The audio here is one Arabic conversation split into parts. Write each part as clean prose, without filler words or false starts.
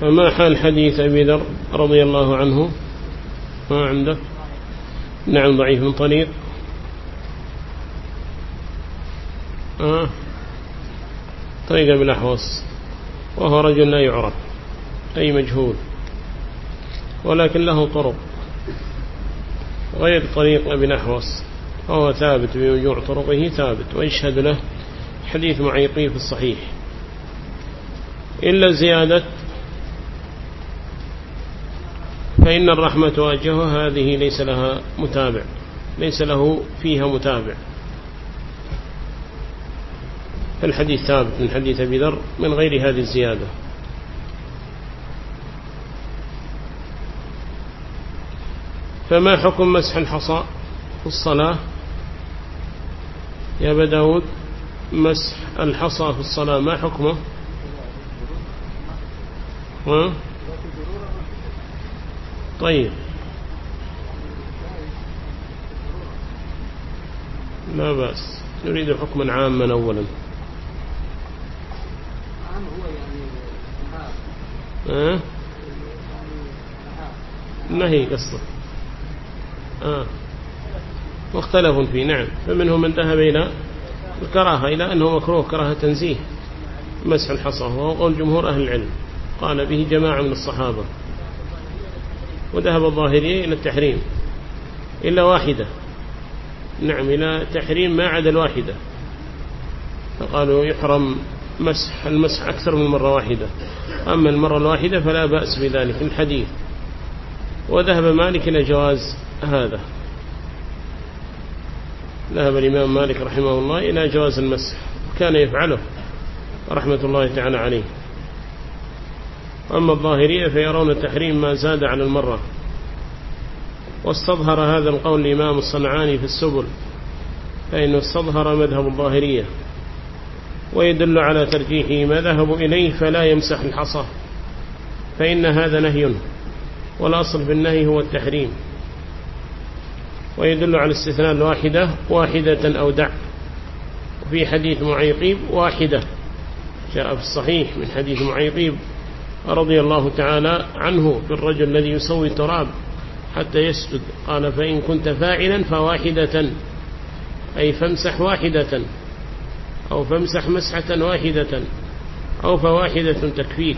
فما حال حديث أبي ذر رضي الله عنه؟ ما عندك؟ نعم ضعيف من طريق طريق بالأحوص، وهو رجل لا يعرف أي مجهول، ولكن له طرق غير طريق ابن أحوص، وهو ثابت بمجموع طرقه ثابت، ويشهد له حديث معيقين في الصحيح، إلا زيادة فإن الرحمة واجهه، هذه ليس لها متابع، ليس له فيها متابع، فالحديث ثابت من حديث أبي ذر من غير هذه الزيادة. فما حكم مسح الحصى في الصلاة يا أبا داود؟ مسح الحصى في الصلاة ما حكمه؟ طيب لا بأس، نريد حكما عاما أولا. نهي قصة مختلف فيه، نعم، فمنهم من ذهب إلى الكراهة، إلى أنه مكروه كراهة تنزيه مسح الحصى، وهو قول جمهور أهل العلم، قال به جماعة من الصحابة، وذهب الظاهرية إلى التحريم إلا واحدة، نعم إلى تحريم ما عدا الواحدة، فقالوا يحرم المسح أكثر من مرة واحدة، أما المرة الواحدة فلا بأس بذلك الحديث. وذهب مالك إلى جواز هذا، ذهب الإمام مالك رحمه الله إلى جواز المسح، كان يفعله رحمة الله تعالى عليه. أما الظاهرية فيرون تحريم ما زاد على المرة، واستظهر هذا القول الإمام الصنعاني في السبل، فإنه استظهر مذهب الظاهرية، ويدل على ترجيحه ما ذهبوا إليه، فلا يمسح الحصى، فإن هذا نهي، والأصل في النهي هو التحريم، ويدل على استثناء الواحدة، واحدة أو دع. وفي حديث معيقيب واحدة جاء في الصحيح من حديث معيقيب رضي الله تعالى عنه في الرجل الذي يسوي التراب حتى يسجد، قال فإن كنت فاعلا فواحدة، أي فامسح واحدة، أو فامسح مسحة واحدة، أو فواحدة تكفيك.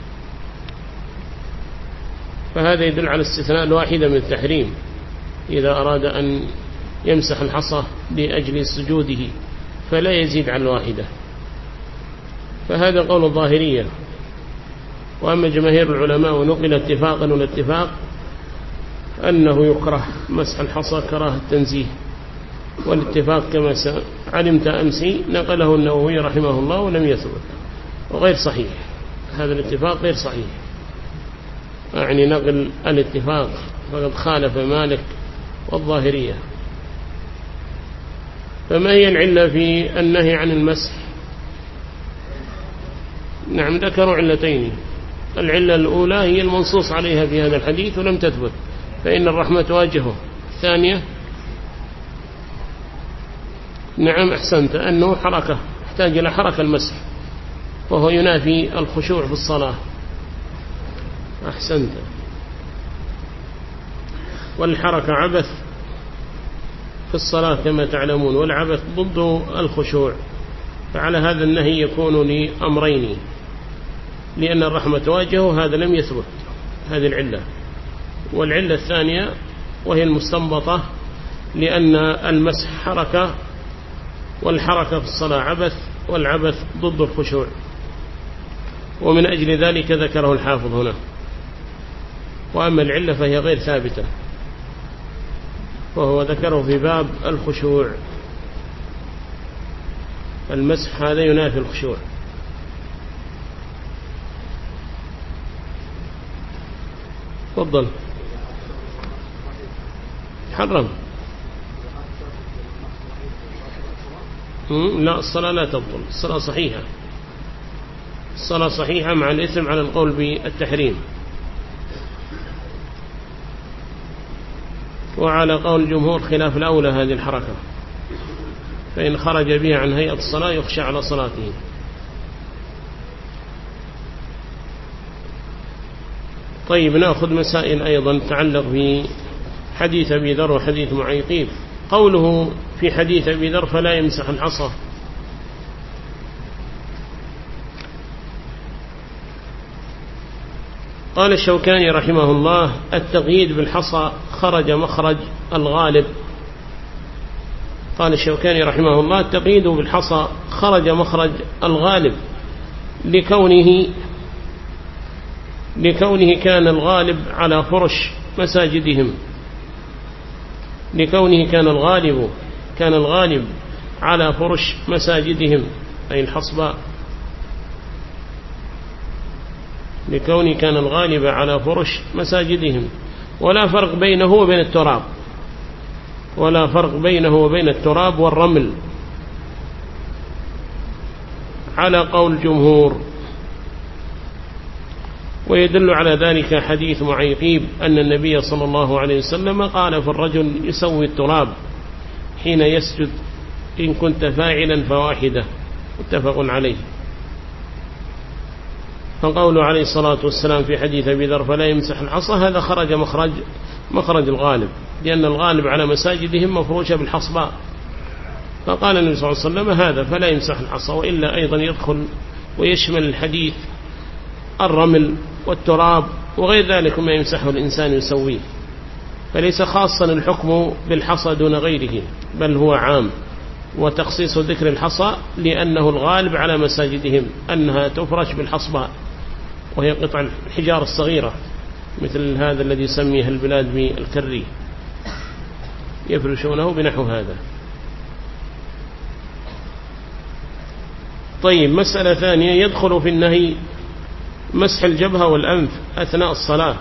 فهذا يدل على استثناء الواحدة من التحريم إذا أراد أن يمسح الحصى لأجل سجوده، فلا يزيد عن الواحدة، فهذا قول الظاهرية. وأما جماهير العلماء ونقل اتفاقا والاتفاق أنه يكره مسح الحصى كراهة تنزيه، والاتفاق كما علمت أمسي نقله النووي رحمه الله ولم يثبت، وغير صحيح، هذا الاتفاق غير صحيح، يعني نقل الاتفاق فقد خالف مالك والظاهرية. فما هي العلة في النهي عن المسح؟ نعم ذكروا علتين، العلة الأولى هي المنصوص عليها في هذا الحديث ولم تثبت، فإن الرحمة واجهه. الثانية نعم أحسنت، أنه حركة، يحتاج إلى حركة المسح، وهو ينافي الخشوع في الصلاة. أحسنت. والحركة عبث في الصلاة كما تعلمون، والعبث ضد الخشوع، فعلى هذا النهي يكون لأمرين، لأن الرحمة واجهه هذا لم يثبت، هذه العلة. والعلة الثانية وهي المستنبطة، لأن المسح حركة، والحركة في الصلاة عبث، والعبث ضد الخشوع، ومن أجل ذلك ذكره الحافظ هنا. وأما العلة فهي غير ثابتة، وهو ذكره في باب الخشوع، المسح هذا ينافي الخشوع. تفضل. حرم. لا، الصلاة لا تبطل، الصلاة صحيحة، الصلاة صحيحة مع الإثم على القول بالتحريم. وعلى قول الجمهور خلاف الأولى هذه الحركة، فإن خرج بها عن هيئة الصلاة يخشى على صلاته. طيب نأخذ مسائل أيضا تتعلق بحديث أبي ذر وحديث معيقيب. قوله في حديث أبي ذر فلا يمسح الحصى، قال الشوكاني رحمه الله التقييد بالحصى خرج مخرج الغالب. قال الشوكاني رحمه الله التقييد بالحصى خرج مخرج الغالب لكونه كان الغالب على فرش مساجدهم، لكونه كان الغالب على فرش مساجدهم أي الحصباء، لكونه كان الغالب على فرش مساجدهم، ولا فرق بينه وبين التراب، ولا فرق بينه وبين التراب والرمل على قول جمهور. ويدل على ذلك حديث معيقيب أن النبي صلى الله عليه وسلم قال في الرجل يسوي التراب حين يسجد إن كنت فاعلا فواحدة، متفق عليه. فقوله عليه الصلاة والسلام في حديث أبي ذر فلا يمسح الحصى هذا خرج مخرج الغالب، لأن الغالب على مساجدهم مفروشة بالحصباء، فقال النبي صلى الله عليه وسلم هذا فلا يمسح الحصى. وإلا أيضا يدخل ويشمل الحديث الرمل والتراب وغير ذلك ما يمسحه الإنسان يسويه، فليس خاصا الحكم بالحصى دون غيره، بل هو عام. وتخصيص ذكر الحصى لأنه الغالب على مساجدهم أنها تفرش بالحصباء، وهي قطع الحجار الصغيرة مثل هذا الذي يسميه البلاد بالكري، يفرشونه بنحو هذا. طيب مسألة ثانية يدخل في النهي مسح الجبهة والأنف أثناء الصلاة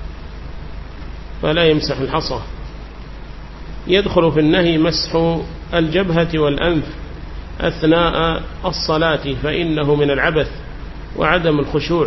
فلا يمسح الحصى. يدخل في النهي مسح الجبهة والأنف أثناء الصلاة فإنه من العبث وعدم الخشوع،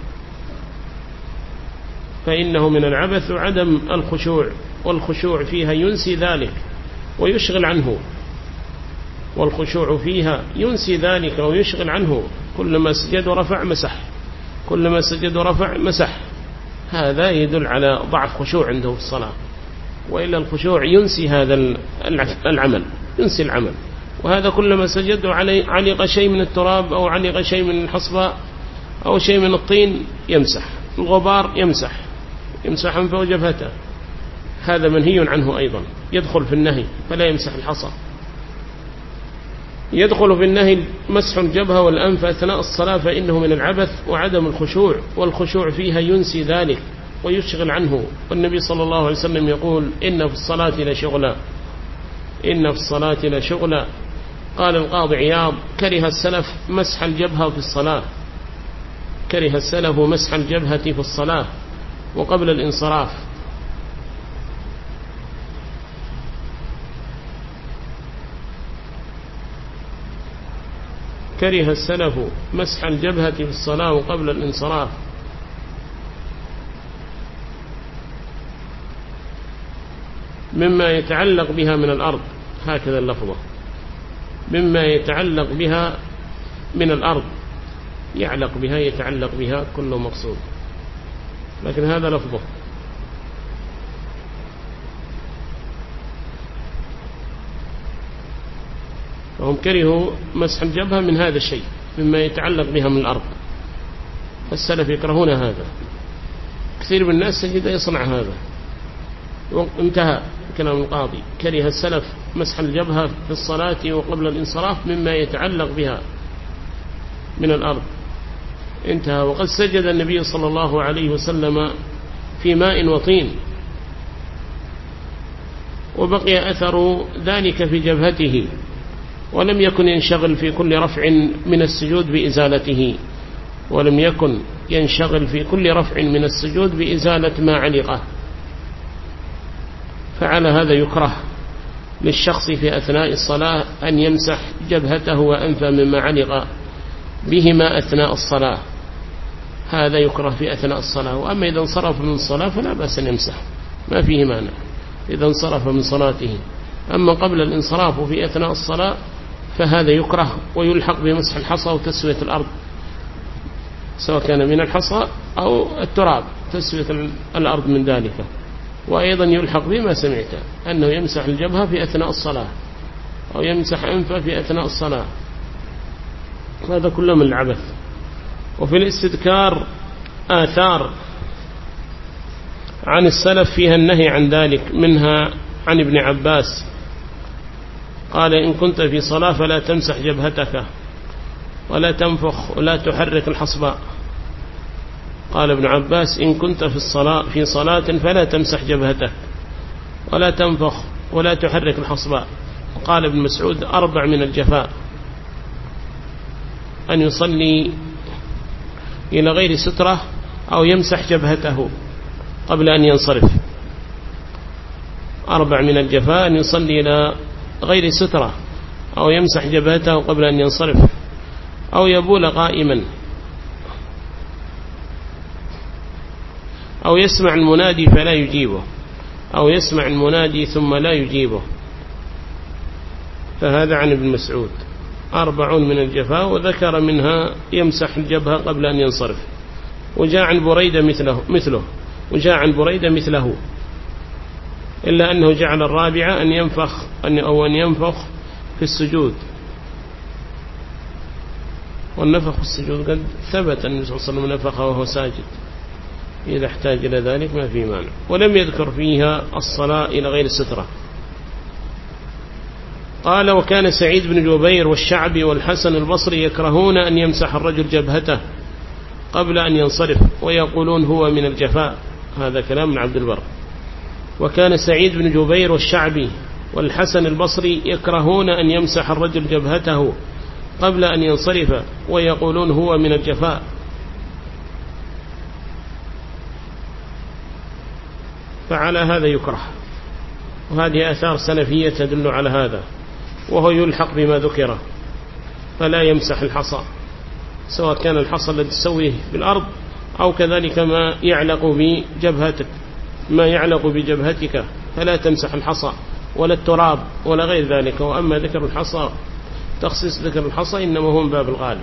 فإنه من العبث وعدم الخشوع، والخشوع فيها ينسي ذلك ويشغل عنه، والخشوع فيها ينسي ذلك ويشغل عنه، كلما سجد ورفع مسح، كلما سجد ورفع مسح. هذا يدل على ضعف خشوع عنده في الصلاة، وإلا الخشوع ينسي هذا العمل، ينسي العمل. وهذا كلما سجد علق شيء من التراب أو علق شيء من الحصباء أو شيء من الطين يمسح، الغبار يمسح أنفه وجبهته، هذا منهي عنه أيضا، يدخل في النهي فلا يمسح الحصى. يدخل في النهي مسح الجبهة والأنف أثناء الصلاة فإنه من العبث وعدم الخشوع، والخشوع فيها ينسي ذلك ويشغل عنه. والنبي صلى الله عليه وسلم يقول إن في الصلاة لشغلا، إن في الصلاة لشغلا. قال القاضي عياض كره السلف مسح الجبهة في الصلاة، كره السلف مسح الجبهة في الصلاة وقبل الانصراف. كره السلف مسح الجبهة في الصلاة وقبل الانصراف. مما يتعلق بها من الأرض، هكذا اللفظة، مما يتعلق بها من الأرض، يعلق بها يتعلق بها كله مقصود، لكن هذا لفظه. فهم كرهوا مسح الجبهة من هذا الشيء مما يتعلق بها من الأرض، السلف يكرهون هذا، كثير من الناس سجد يصنع هذا. انتهى كلام القاضي، كره السلف مسح الجبهة في الصلاة وقبل الانصراف مما يتعلق بها من الأرض، انتهى. وقد سجد النبي صلى الله عليه وسلم في ماء وطين وبقي أثر ذلك في جبهته، ولم يكن ينشغل في كل رفع من السجود بإزالته، ولم يكن ينشغل في كل رفع من السجود بإزالة ما علقه. فعلى هذا يكره للشخص في أثناء الصلاة أن يمسح جبهته وأنفه مما علق بهما أثناء الصلاة، هذا يكره في أثناء الصلاة. وأما إذا انصرف من الصلاة فلا بأس أن يمسح، ما فيه مانع إذا انصرف من صلاته. أما قبل الانصراف في أثناء الصلاة فهذا يكره ويلحق بمسح الحصى وتسوية الأرض، سواء كان من الحصى أو التراب تسوية الأرض من ذلك. وأيضا يلحق بما سمعت أنه يمسح الجبهة في أثناء الصلاة أو يمسح أنفه في أثناء الصلاة، هذا كله من العبث. وفي الاستذكار آثار عن السلف فيها النهي عن ذلك، منها عن ابن عباس قال: إن كنت في صلاة فلا تمسح جبهتك ولا تنفخ ولا تحرك الحصباء. قال ابن عباس: إن كنت في صلاة فلا تمسح جبهتك ولا تنفخ ولا تحرك الحصباء. قال ابن مسعود: 4 من الجفاء: أن يصلي إلى غير سترة أو يمسح جبهته قبل أن ينصرف. 4 من الجفاء: أن يصلي إلى غير سترة أو يمسح جبهته قبل أن ينصرف، أو يبول قائما، أو يسمع المنادي فلا يجيبه، أو يسمع المنادي ثم لا يجيبه. فهذا عن ابن مسعود 4 من الجفاء، وذكر منها يمسح الجبهة قبل أن ينصرف. وجاء عن بريدة مثله وجاء عن بريدة مثله، إلا أنه جعل الرابعة أن ينفخ في السجود. والنفخ في السجود قد ثبت أن النبي صلى الله عليه وسلم نفخ وهو ساجد، إذا احتاج إلى ذلك ما في مانع. ولم يذكر فيها الصلاة إلى غير السترة. قال: وكان سعيد بن جبير والشعبي والحسن البصري يكرهون أن يمسح الرجل جبهته قبل أن ينصرف، ويقولون هو من الجفاء. هذا كلام من عبد البر. وكان سعيد بن جبير والشعبي والحسن البصري يكرهون أن يمسح الرجل جبهته قبل أن ينصرف، ويقولون هو من الجفاء. فعلى هذا يكره، وهذه آثار سلفية تدل على هذا. وهو يلحق بما ذكره، فلا يمسح الحصى، سواء كان الحصى الذي تسويه بالأرض أو كذلك ما يعلق بجبهتك، فلا تمسح الحصى ولا التراب ولا غير ذلك. وأما ذكر الحصى، تخصيص ذكر الحصى إنما هو من باب الغالب.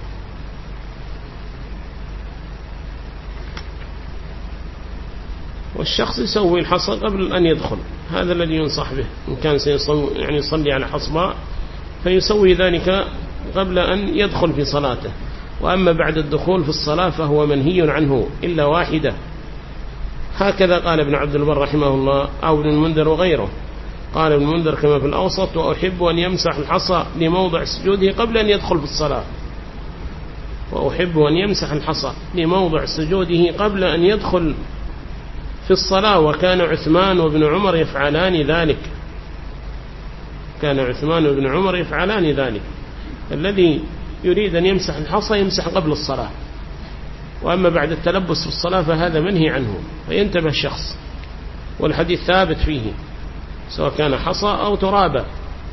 والشخص يسوي الحصى قبل أن يدخل، هذا الذي ينصح به. إن كان يصلي على حصباء فيسوي ذلك قبل أن يدخل في صلاته. وأما بعد الدخول في الصلاة فهو منهي عنه إلا واحدة. هكذا قال ابن عبد البر رحمه الله، أو ابن المنذر وغيره. قال ابن المنذر كما في الأوسط: وأحب أن يمسح الحصى لموضع سجوده قبل أن يدخل في الصلاة. وأحب أن يمسح الحصى لموضع سجوده قبل أن يدخل في الصلاة. وكان عثمان وابن عمر يفعلان ذلك. كان عثمان وابن عمر يفعلان ذلك. الذي يريد أن يمسح الحصى يمسح قبل الصلاة، وأما بعد التلبس في الصلاة فهذا منهي عنه، فينتبه الشخص. والحديث ثابت فيه سواء كان حصى أو ترابا.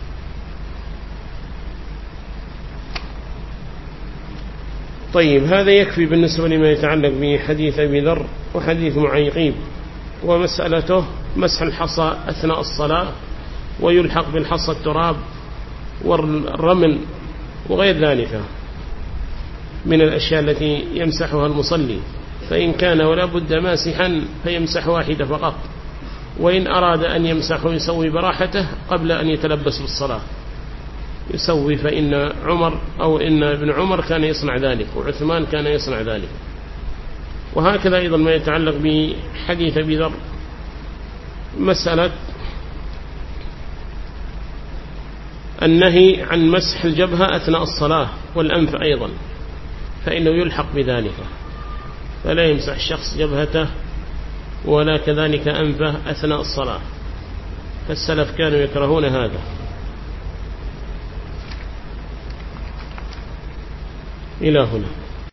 طيب، هذا يكفي بالنسبة لما يتعلق بحديث أبي ذر وحديث معيقيب. ومسألته مسح الحصى أثناء الصلاة، ويلحق بالحصى التراب والرمل وغير ذلك من الأشياء التي يمسحها المصلي. فإن كان ولا بد ماسحا فيمسح واحدة فقط، وإن أراد أن يمسح يسوي براحته قبل أن يتلبس بالصلاة يسوي. فإن ابن عمر كان يصنع ذلك، وعثمان كان يصنع ذلك. وهكذا أيضا ما يتعلق بحديث أبي ذر، مسألة النهي عن مسح الجبهة أثناء الصلاة والأنف أيضا، فإنه يلحق بذلك، فلا يمسح الشخص جبهته ولا كذلك أنفه أثناء الصلاة. فالسلف كانوا يكرهون هذا. إلى هنا.